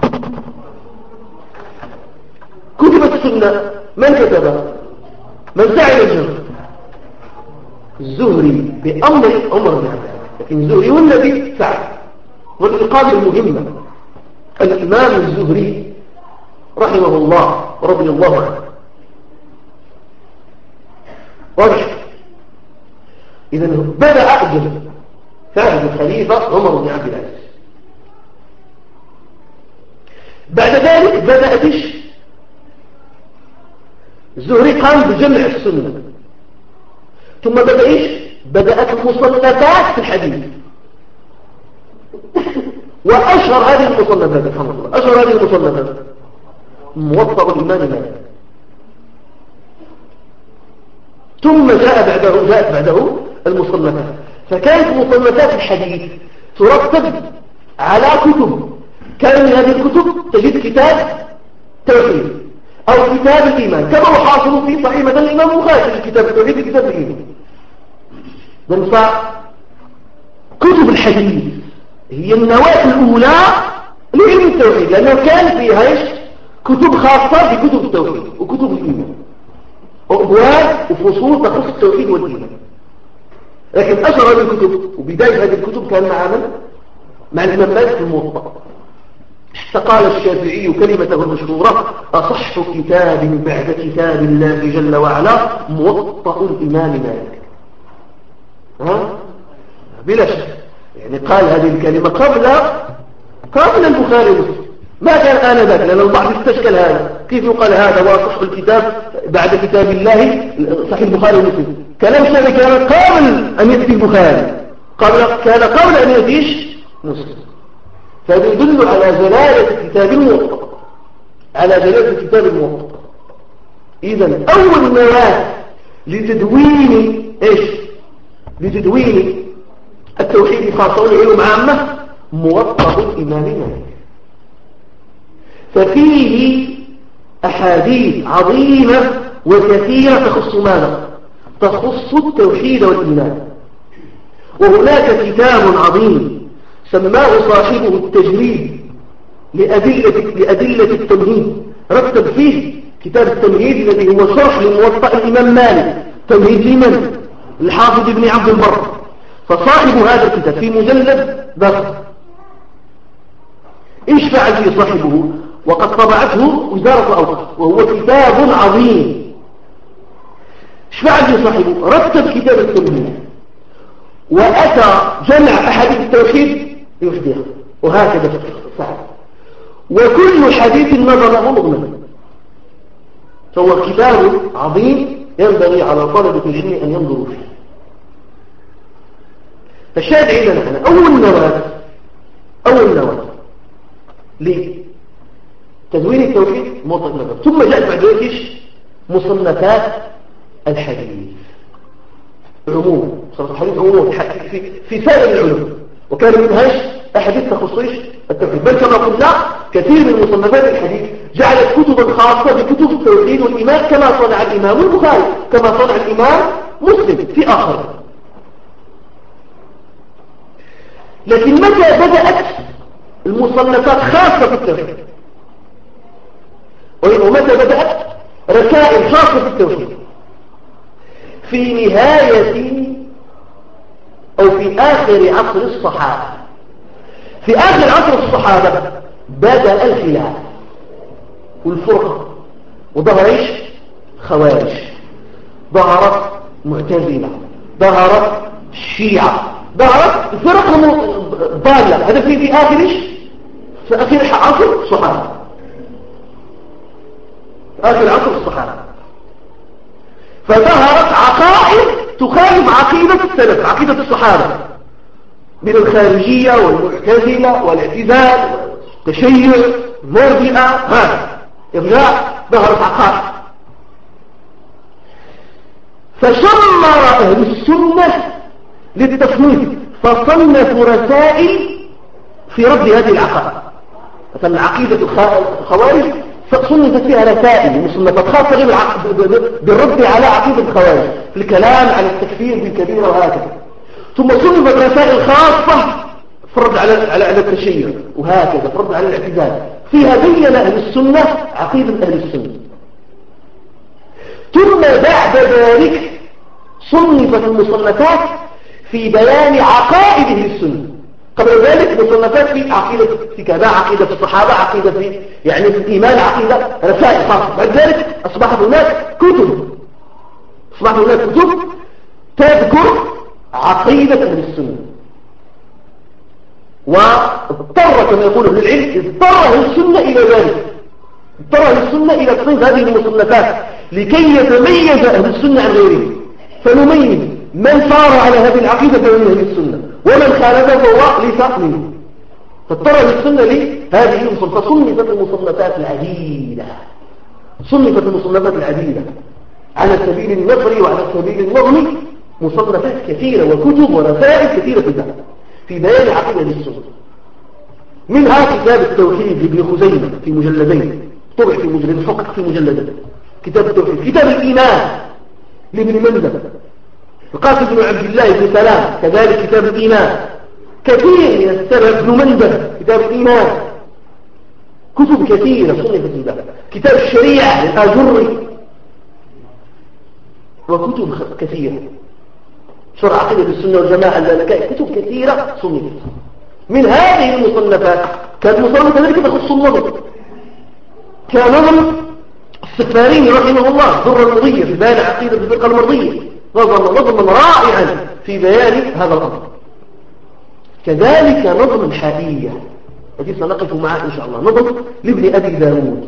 كتب السنة من كتبها؟ من سعى الجمع؟ الزهري بأمر عمر بن عبد العزيز، لكن الزهري هو الذي سعى، والإقامة المهمة الإمام الزهري رحمه الله ورضي الله عنه. واضح؟ إذا بدأ أجل فعل الخليفة عمر بن عبد العزيز. بعد ذلك بدأت إيش؟ الزهري قام بجمع السنة، ثم بدأ إيش؟ بدأت المصنفات في الحديث. وأشهر هذه المصنفات الحمد لله أشهر هذه المصنفات موطأ الإمام مالك، ثم جاء بعده جاءت بعده المصنفات. فكانت مصنفات الحديث ترتب على كتب. كان من هذه الكتب تجد كتاب توحيد أو كتاب الإيمان، كما هو حاصل في صحيح مثلا الإمام البخاري كتاب التوحيد وكتاب الإيمان. كتب الحديث هي النواة الأولى لعلم التوحيد، لأنه كان فيها إيش؟ كتب خاصة بكتب التوحيد وكتب الإيمان، وأبواب وفصول تخص التوحيد والإيمان. لكن أشهر هذه الكتب وبداية هذه الكتب كان مع من؟ مع الإمام مالك في الموطأ. حتى قال الشافعي كلمته المشهورة: أصح كتاب بعد كتاب الله جل وعلا موطأ الإمام مالك. ها؟ بلا شك، يعني قال هذه الكلمة قبل قبل البخاري ومسلم، ما كان آنذاك، لأن البعض استشكل هذا، كيف يقال هذا واصح الكتاب بعد كتاب الله صحيح البخاري ومسلم؟ كلام الشافعي كان قبل أن يأتي البخاري، قبل كان قبل أن يأتيش مسلم. فهذا يدل على جلالة كتاب الموطأ، على جلالة كتاب الموطأ. إذن أول نواة لتدوين إيش؟ لتدوين التوحيد خاصة والعلوم عامة موطأ الإمام مالك. ففيه أحاديث عظيمة وكثيرة تخص ماذا؟ تخص التوحيد والإيمان. وهناك كتاب عظيم سماه صاحبه التجريد لأدلة, لأدلة التمهيد، رتب فيه كتاب التمهيد الذي هو شرح لموطأ الإمام مالك. تمهيد لمن؟ الحافظ ابن عبد البر. فصاحب هذا الكتاب في مجلد ضخم. ايش فعل فيه صاحبه؟ وقد طبعته وزارة الأوقاف، وهو كتاب عظيم. ايش فعل فيه صاحبه؟ رتب كتاب التمهيد وأتى جمع أحاديث التوحيد يفديها، وهكذا فعل. وكل حديث نظره مضمنا. فهو كتاب عظيم ينبغي على طلبة العلم أن ينظروا فيه. فالشاهد عندنا أنا أول نواة أول نواة لتدوين التوحيد موطأ النظر. ثم جاءت بعد ذلك مصنفات الحديث عموما، صارت الحديث عموما في, في سائر العلوم، وكان منهاش أحاديث تخصيش التوحيد. بل كما قلنا كثير من مصنفات الحديث جعلت كتبا خاصة بكتب التوحيد والإيمان، كما صنع الإمام البخاري، كما صنع الإمام مسلم في آخر. لكن متى بدأت المصنفات خاصة في التوحيد؟ ومتى بدأت رسائل خاصة في التوحيد؟ في نهاية أو في آخر عصر الصحابة. في آخر عصر الصحابة بدأ الخلاف. والفرقة، وظهر ايش؟ خوارج، ظهرت معتزلة، ظهرت شيعة، ظهرت فرق ضالة. هذا في في آخر ايش؟ في آخر عصر الصحابة، في آخر عصر الصحابة. فظهرت عقائد تخالف عقيدة السلف، عقيدة الصحابة، من الخارجية والمعتزلة والاعتزال والتشيع المرجئة. هذا إرجاع، ظهرت عقائد. فشمر أهل السنة للتصنيف، فصنفوا رسائل في رد هذه العقائد. مثلا عقيدة الخوارج صنفت فيها رسائل ومصنفات خاصة بالرد على عقيدة الخوارج، في الكلام على التكفير بالكبيرة وهكذا. ثم صنفت رسائل خاصة في الرد على على التشيع وهكذا، في الرد على الاعتزال. فيها بين أهل السنة عقيدة أهل السنة. ثم بعد ذلك صنفت المصنفات في بيان عقائد أهل السنة. قبل ذلك مصنفات في عقيدة، في كذا عقيدة في الصحابة، عقيدة في يعني في الإيمان، عقيدة، رسائل خاصة. بعد ذلك أصبحت هناك كتب، أصبحت هناك كتب تذكر عقيدة أهل السنة. واضطر كما يقول ابن العلم، اضطر أهل السنة إلى ذلك، اضطر أهل السنة إلى تصنيف هذه المصنفات لكي يتميز أهل السنة عن غيرهم، فنميز من صار على هذه العقيدة من أهل السنة ومن خالفه فهو ليس منه. فاضطر أهل السنة لهذه المصنفات. فصنفت المصنفات العديدة، صنفت المصنفات العديدة على سبيل النثر وعلى سبيل النظم، مصنفات كثيرة وكتب ورسائل كثيرة في في بيان عقيدة السنة. منها كتاب التوحيد لابن خزيمة في مجلدين، طبع في مجلد، حقق في مجلدين، كتاب التوحيد. كتاب الإيمان لابن مندة، القاسم بن عبد الله بن سلام كذلك كتاب الإيمان. كثير من السلف، ابن مندة كتاب الإيمان، كتب كثيرة صنفت في ذلك. كتاب الشريعة للآجري، وكتب كثيرة، شرع عقيدة السنة والجماعة اللالكائي، كتب كثيرة صنفت. من هذه المصنفات كانت مصنفة ذلك تخص النظم، كان نظم السفاريني رحمه الله در المضية في بيان عقيدة الفرقة المرضية، نظم نظما رائعا في بيان هذا الأمر. كذلك نظم الحائية الذي سنقف معه إن شاء الله، نظم لابن أبي داود،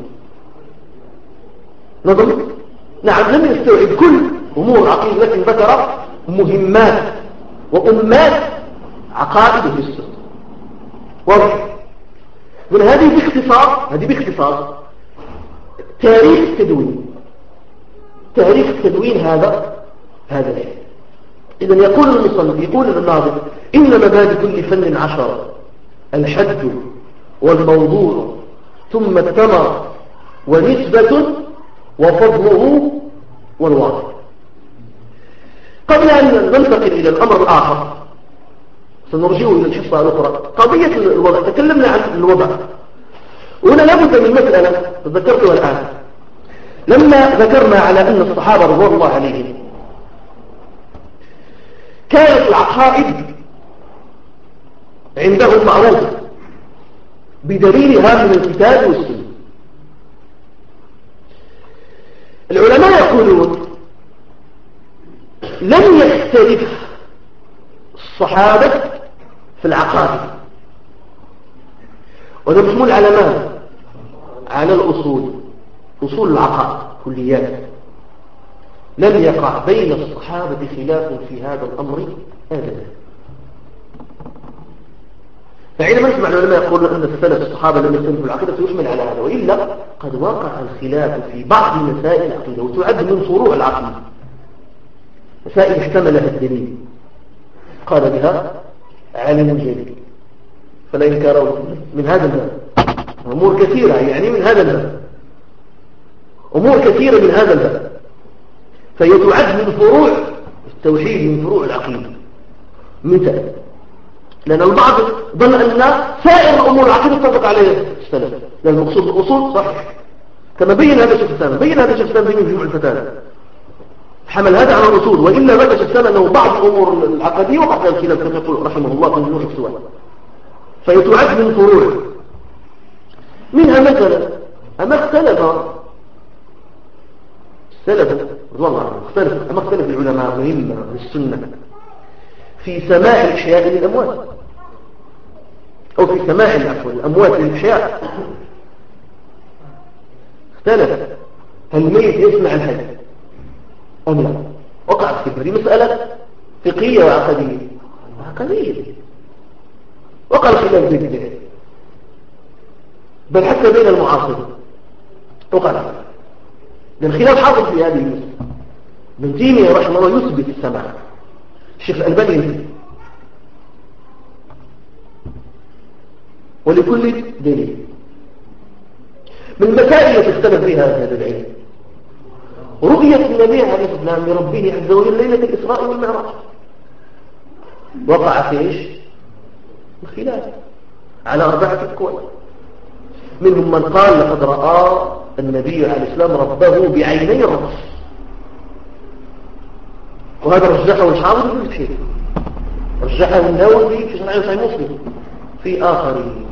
نظم نعم لم يستوعب كل أمور عقيدة، لكن ذكر مهمات وأمات عقائد أهل السنة. واضح؟ من هذه باختصار، هذه باختصار تاريخ التدوين، تاريخ التدوين هذا هذا الشيء. إذن يقول المصنف، يقول الناظم: إن مبادئ كل فن عشرة، الحد والموضوع ثم الثمر ونسبة وفضله والواضح. قبل أن ننتقل إلى الأمر الآخر سنرجعه إلى الحصة الأخرى، قضية الوضع. تكلمنا عن الوضع، وهنا لابد من مسألة تذكرتها الآن. لما ذكرنا على أن الصحابة رضوان الله عليهم كانت العقائد عندهم معروفة بدليلها من الكتاب والسنة. العلماء يقولون لم يختلف الصحابة في العقائد، وده مشمول على ماذا؟ على الأصول، أصول العقائد كليات. لم يقع بين الصحابة خلاف في هذا الأمر أبدا. فعندما نسمع العلماء يقولون أن السلف الصحابة لم يختلفوا العقيدة يشمل على هذا، وإلا قد وقع الخلاف في بعض مسائل العقيدة وتعد من فروع العقيدة، مسائل احتملها الدليل قال بها عالم جليل فلا إنكار من هذا الباب. أمور كثيرة يعني من هذا الباب، أمور كثيرة من هذا الباب، فهي تعد من فروع التوحيد، من فروع العقيدة. مثال، لأن البعض ظن أن سائر الأمور العقيدة تطبق عليها السلف، لأن المقصود الأصول صحيح كما بين هذا الشيخ الإسلام، بين هذا الشيخ الإسلام في مجموع الفتاوى، حمل هذا على الأصول. وإلا ذكر الشيخ الإسلام أنه بعض الأمور العقدية وقع فيها الخلاف كما يقول رحمه الله في مجموع الفتاوى، فهي تعد من فروع. منها مثلا أما اختلف اختلف والله اختلف أما اختلف العلماء مهمة بالسنة في سماع الإحياء للأموات أو في سماع العفو الأموات للإحياء. اختلف هل الميت يسمع الحي أم لا؟ وقعت في هذه مسألة فقهية وعقدية عقدية وقع الخلاف بين بل حتى بين المعاصرين وقع الخلاف. الخلاف حاصل في هذه المسألة. ابن تيمية رحمه الله يثبت السماع، الشيخ الألباني يثبت، ولكل دليل. من المسائل التي اختلف فيها هذا العلم رؤية النبي عليه الصلاة والسلام لربه عز وجل ليلة الإسراء والمعراج. وقع في ايش؟ الخلاف على أربعة أقوال. منهم من قال لقد رأى النبي عليه السلام ربه بعيني الرأس، وهذا رجحه الحافظ ابن كثير، رجحه النووي في شرح صحيح مسلم في آخرين.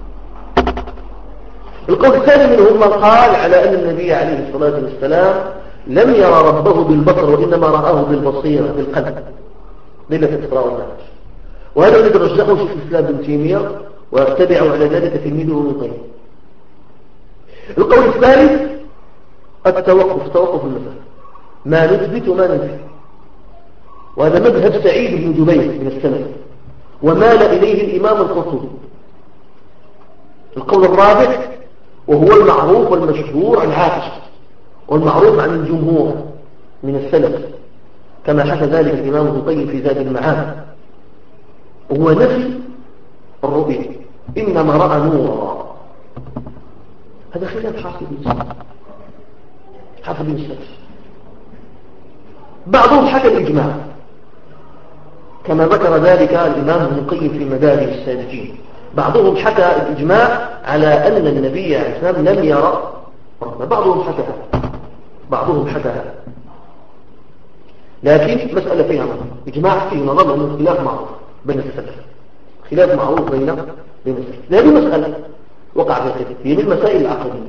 القول الثاني منهم من قال على أن النبي عليه الصلاة والسلام لم يرى ربه بالبصر وإنما رآه بالبصيرة بالقلب ليلة الإسراء والمعراج، وهذا الذي رجحه شيخ الإسلام ابن تيمية واتبعوا على ذلك تلميذه ابن القيم. القول الثالث التوقف، توقف المسألة، ما نثبت وما ننفي، وهذا مذهب سعيد بن جبير من السلف ومال إليه الإمام القرطبي. القول الرابع وهو المعروف والمشهور عن عائشة والمعروف عن الجمهور من السلف كما حكى ذلك الإمام ابن القيم في زاد المعاد، وهو نفي الرؤية، إنما رأى نورا. هذا خلاف حافظ حافظ بن السلف. بعضهم حكى الإجماع كما ذكر ذلك الإمام ابن القيم في مدارج السالكين. بعضهم حكى الإجماع على أن النبي عليه السلام لم يرى، بعضهم حكى بعضهم حكى لكن مسألة فيها نظر، إجماع فيه نظر لأنه خلاف معروف بين السلف، خلاف معروف بين بين السلف. هذه مسألة وقع في الخلاف، هي من المسائل العقدية.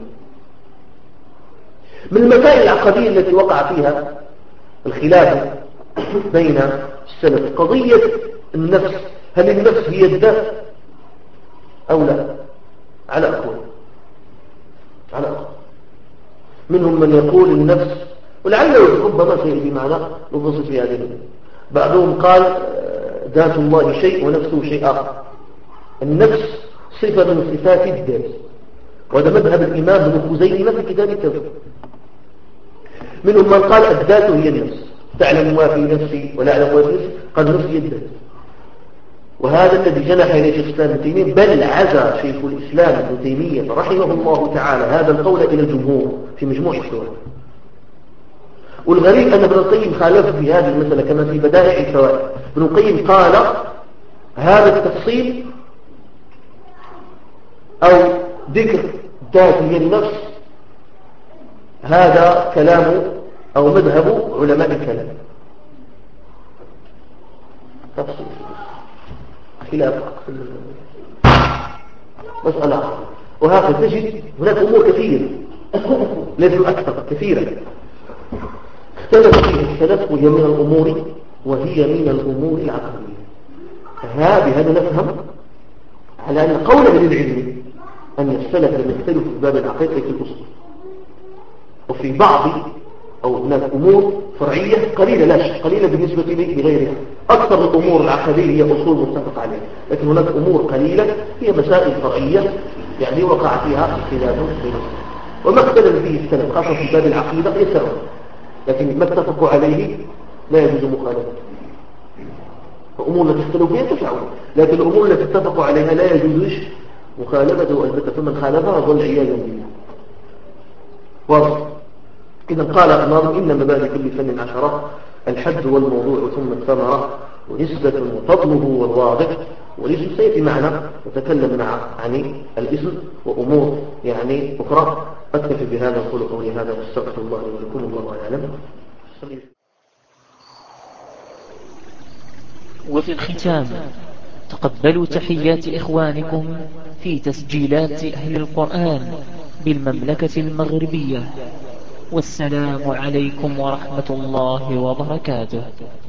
من المسائل العقدية التي وقع فيها الخلاف بين السلف قضية النفس، هل النفس هي الذات أو لا؟ على أقوال على أقوال منهم من يقول النفس، ولعله ربما سيأتي معنا نفصل في هذه الأمور. بعضهم قال ذات الله شيء ونفسه شيء آخر، النفس صفة من صفات الذات، وهذا مذهب الإمام ابن خزيمة في كتاب التوحيد. منهم من قال الذات هي النفس، تعلم ما في نفسي ولا أعلم ما في نفسي، قال نفسي الذات. وهذا الذي جنح إليه شيخ الإسلام ابن تيمية، بل عزى شيخ الإسلام ابن تيمية رحمه الله تعالى هذا القول إلى الجمهور في مجموع الفتاوى. والغريب أن ابن القيم خالف في هذه المسألة كما في بدائع الفوائد. ابن القيم قال هذا التفصيل أو ذكر ذات هي النفس هذا كلام أو مذهب علماء الكلام، تفصيل خلاف مسألة. وهكذا تجد هناك أمور كثيرة ليس أكثر كثيرة اختلف فيها السلف، وهي من الأمور وهي من الأمور العقلية. بهذا نفهم على أن قول أهل العلم أن السلف لم يختلفوا في باب العقيدة في الأصول، وفي بعض أو هناك أمور فرعية قليلة، لا شك قليلة بالنسبة لغيرها. أكثر الأمور العقدية هي أصول متفق عليها، لكن هناك أمور قليلة هي مسائل فرعية يعني وقع فيها خلاف بينهم. وما اختلف فيه السلف خاصة في باب العقيدة يسر، لكن ما اتفقوا عليه لا يجوز مخالفته. الأمور التي اختلفوا فيها تفعل، لكن الأمور التي اتفقوا عليها لا يجوز مخالفته، البتة فمن خالفها ضل عياذا بالله. واضح. إذا قال الناظم إن مبادئ كل فن عشرة، الحد والموضوع ثم الثمرة، ونسبة وفضله والواضح. والاسم سيأتي معنا نتكلم مع عن الاسم وأمور يعني أخرى. أكتفي بهذا وقول قولي هذا واستغفر الله ولكم، الله أعلم. وفي الختام تقبلوا تحيات إخوانكم في تسجيلات أهل القرآن بالمملكة المغربية. والسلام عليكم ورحمة الله وبركاته.